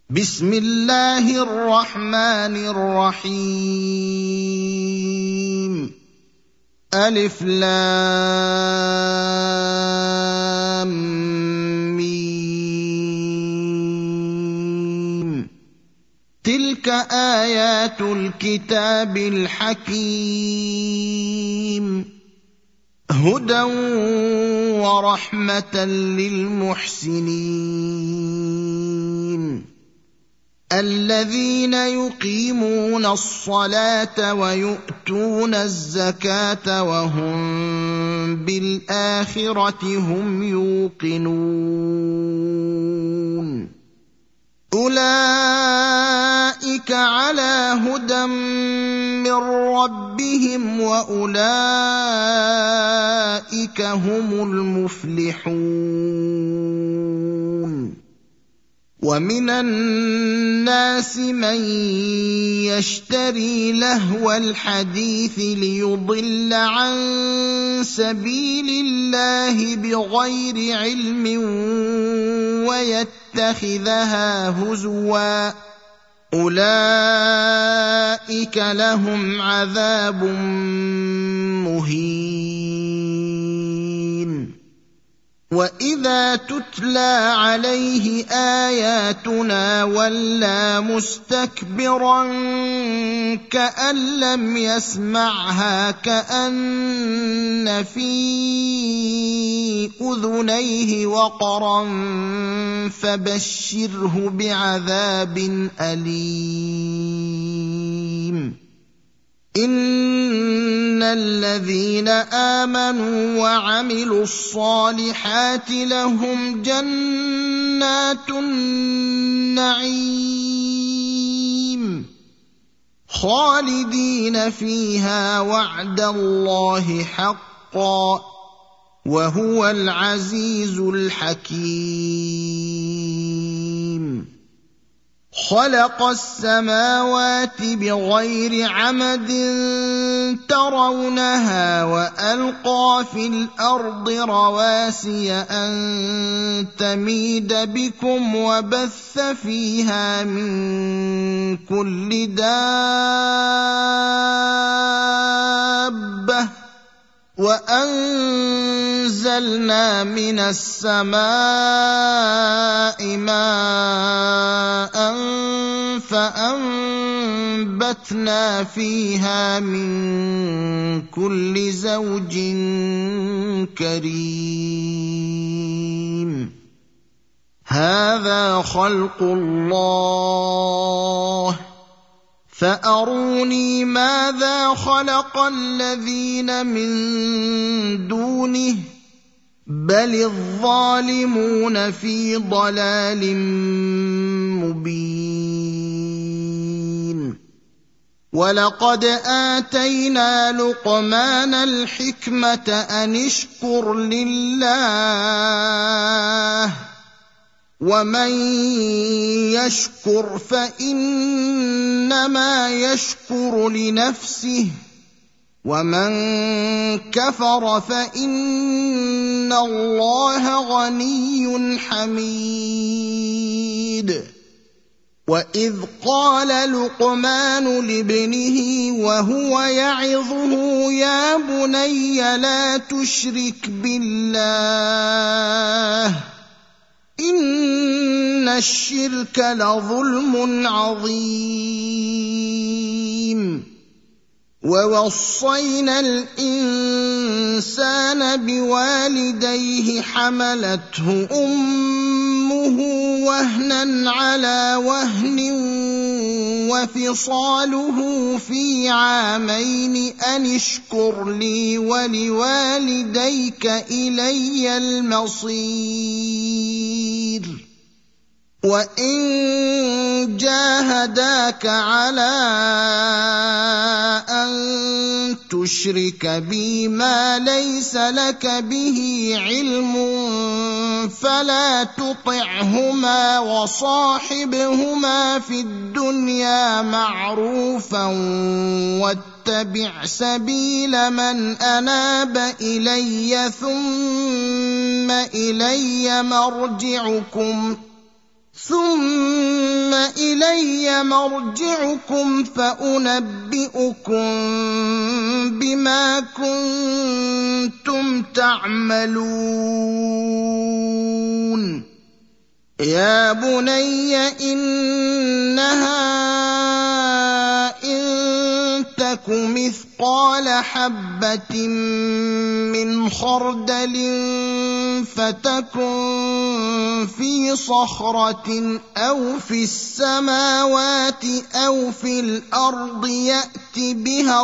بسم الله الرحمن الرحيم ألف لام ميم تلك آيات الكتاب الحكيم هدى ورحمة للمحسنين الذين يقيمون الصلاة ويؤتون الزكاة وهم بالآخرة هم يوقنون أولئك على هدى من ربهم وأولئك هم المفلحون ومن الناس من يشتري لهو الحديث ليضل عن سبيل الله بغير علم ويتخذها هزوا أولئك لهم عذاب مهين وإذا تتلى عليه آياتنا ولى مستكبرا كأن لم يسمعها كأن في أذنيه وقرا فبشره بعذاب أليم إن الذين آمنوا وعملوا الصالحات لهم جنات النعيم خالدين فيها وعد الله حقا وهو العزيز الحكيم خلق السماوات بغير عمد ترونها وألقى في الأرض رواسي أن تميد بكم وبث فيها من كل دابة وأنزلنا من السماء ماء فأنبتنا فيها من كل زوج كريم هذا خلق الله فأروني ماذا خلق الذين من دونه بل الظالمون في ضلال مبين ولقد آتينا لقمان الحكمة أن اشكر لله ومن يشكر فإنما يشكر لنفسه ومن كفر فإن الله غني حميد وإذ قال لقمان لابنه وهو يعظه يا بني لا تشرك بالله إن الشرك لظلم عظيم ووصينا الإنسان بوالديه حملته أمه وهنا على وهن وفصاله في عامين أن اشكر لي ولوالديك إلي المصير وإن جاهداك على أن تشرك بي ما ليس لك به علم فلا تطعهما وصاحبهما في الدنيا معروفا واتبع سبيل من أناب إلي ثم إلي مرجعكم فأنبئكم بما كنتم تعملون يا بني إنها إن تك مثقال حبة من خردل فتكن في صخرة أو في السماوات أو في الأرض يأت بها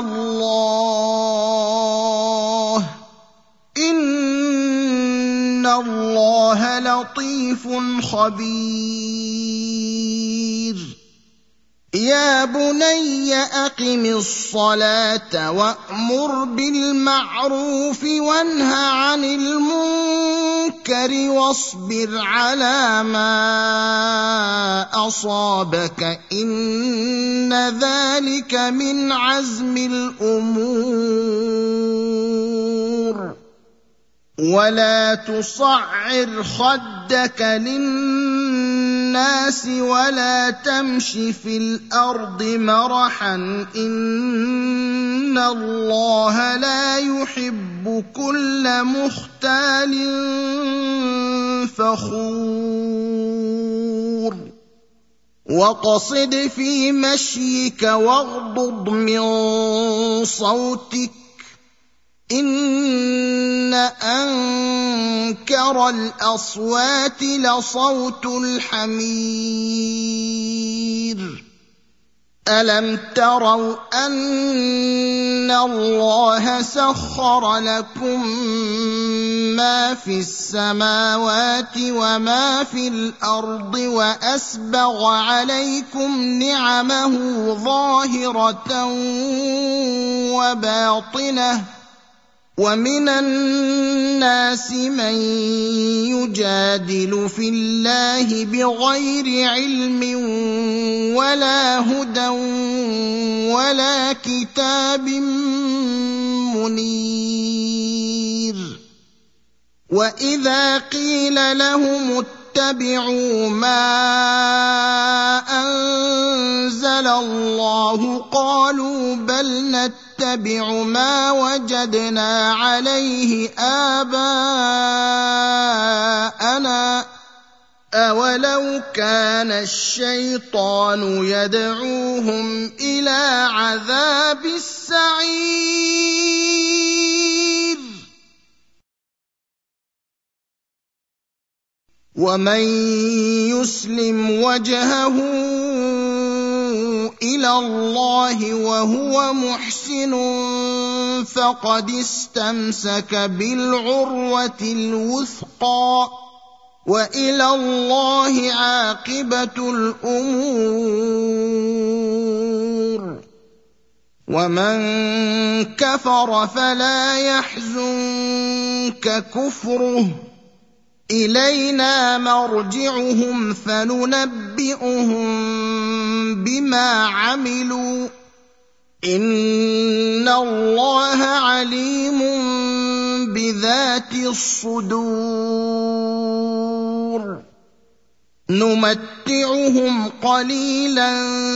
الله إن الله لطيف خبير يا بني أقم الصلاة وأمر بالمعروف وانه عن المنكر واصبر على ما أصابك إن ذلك من عزم الأمور ولا تصعر خدك للناس ولا تمش في الأرض مرحا إن الله لا يحب كل مختال فخور واقصد في مشيك واغضض من صوتك إن أنكر الأصوات لصوت الحمير ألم تروا أن الله سخر لكم ما في السماوات وما في الأرض وأسبغ عليكم نعمه ظاهرة وباطنة ومن الناس من يجادل في الله بغير علم ولا هدى ولا كتاب منير وإذا قيل لهم اتبعوا ما أنزل الله قالوا بل نتبع ما وجدنا عليه آباءنا أولو كان الشيطان يدعوهم إلى عذاب السعير ومن يسلم وجهه إلى الله وهو محسن فقد استمسك بالعروة الوثقى وإلى الله عاقبة الأمور ومن كفر فلا يحزنك كفره إلينا مرجعهم فننبئهم بما عملوا إن الله عليم بذات الصدور نمتعهم قليلا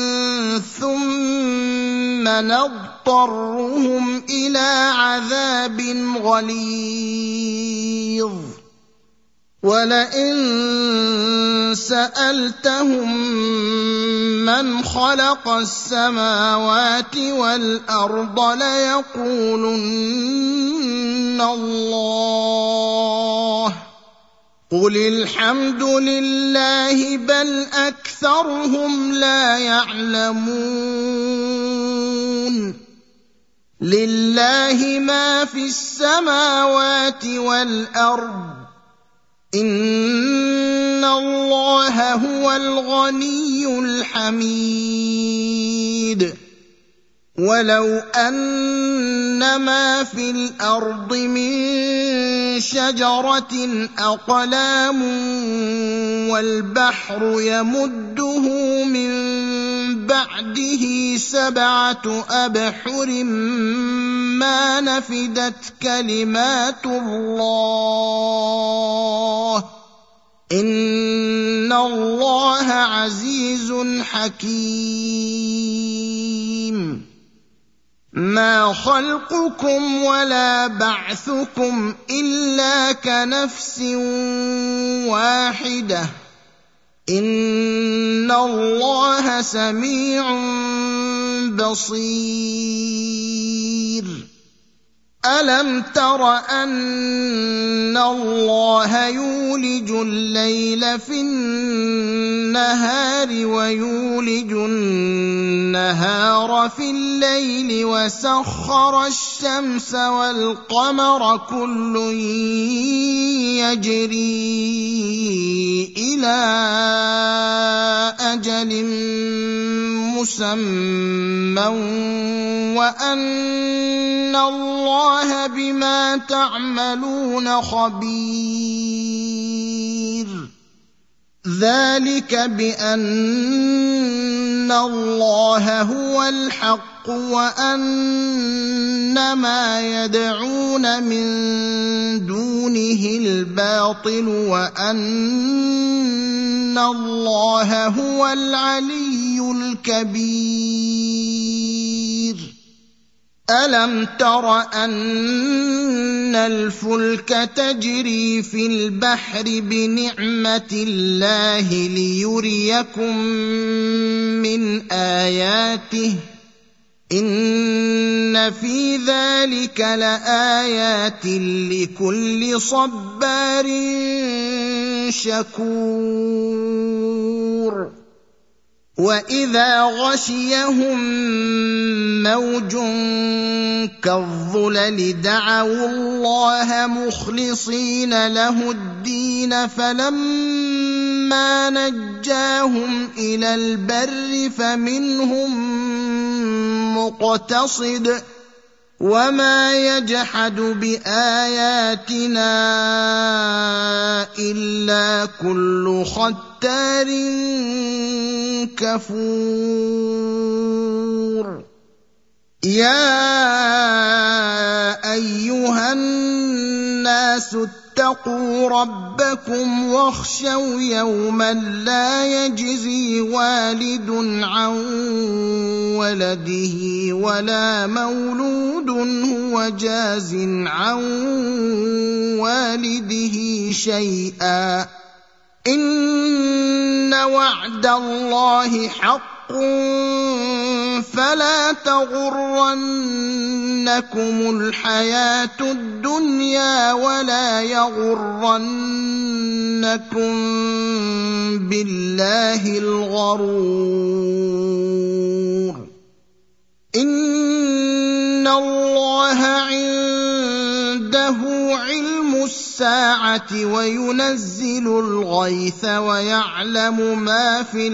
ثم نضطرهم إلى عذاب غليظ ولئن سألتهم من خلق السماوات والأرض ليقولن الله قل الحمد لله بل أكثرهم لا يعلمون لله ما في السماوات والأرض إن الله هو الغني الحميد ولو أن ما في الأرض من شجرة أقلام والبحر يمده من بعده 7 أبحر ما نفدت كلمات الله إن الله عزيز حكيم. ما خلقكم ولا بعثكم إلا كنفس واحدة إن الله سميع بصير. ألم تر أن الله يولج الليل في النهار ويولج النهار في الليل وسخر الشمس والقمر كل يجري إلى أجل مسمى وأن الله بما تعملون خبير. ذلك بأن الله هو الحق وأن ما يدعون من دونه الباطل وأن الله هو العلي الكبير. ألم تر أن الفلك تجري في البحر بنعمة الله ليريكم من آياته إن في ذلك لآيات لكل صبار شكور. وإذا غشيهم موج كالظلل دعوا الله مخلصين له الدين فلما نجاهم إلى البر فمنهم مقتصد وما يجحد بآياتنا إلا كل ختار كفور. يا أيها الناس اتقوا ربكم واخشوا يوما لا يجزي والد عن ولده ولا مولود هو جاز عن والده شيئا إن وعد الله حق فلا تغرنكم الحياة الدنيا ولا يغرنكم بالله الغرور. إن الله عنده علم الساعة وينزل الغيث ويعلم ما في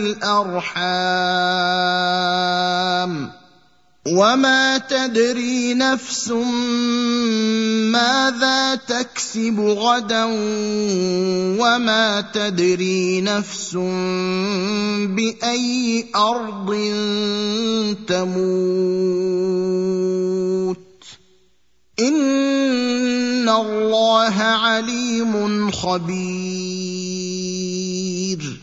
الأرحام وما تدري نفس ماذا تكسب غدا وما تدري نفس بأي أرض تموت إن الله عليم خبير.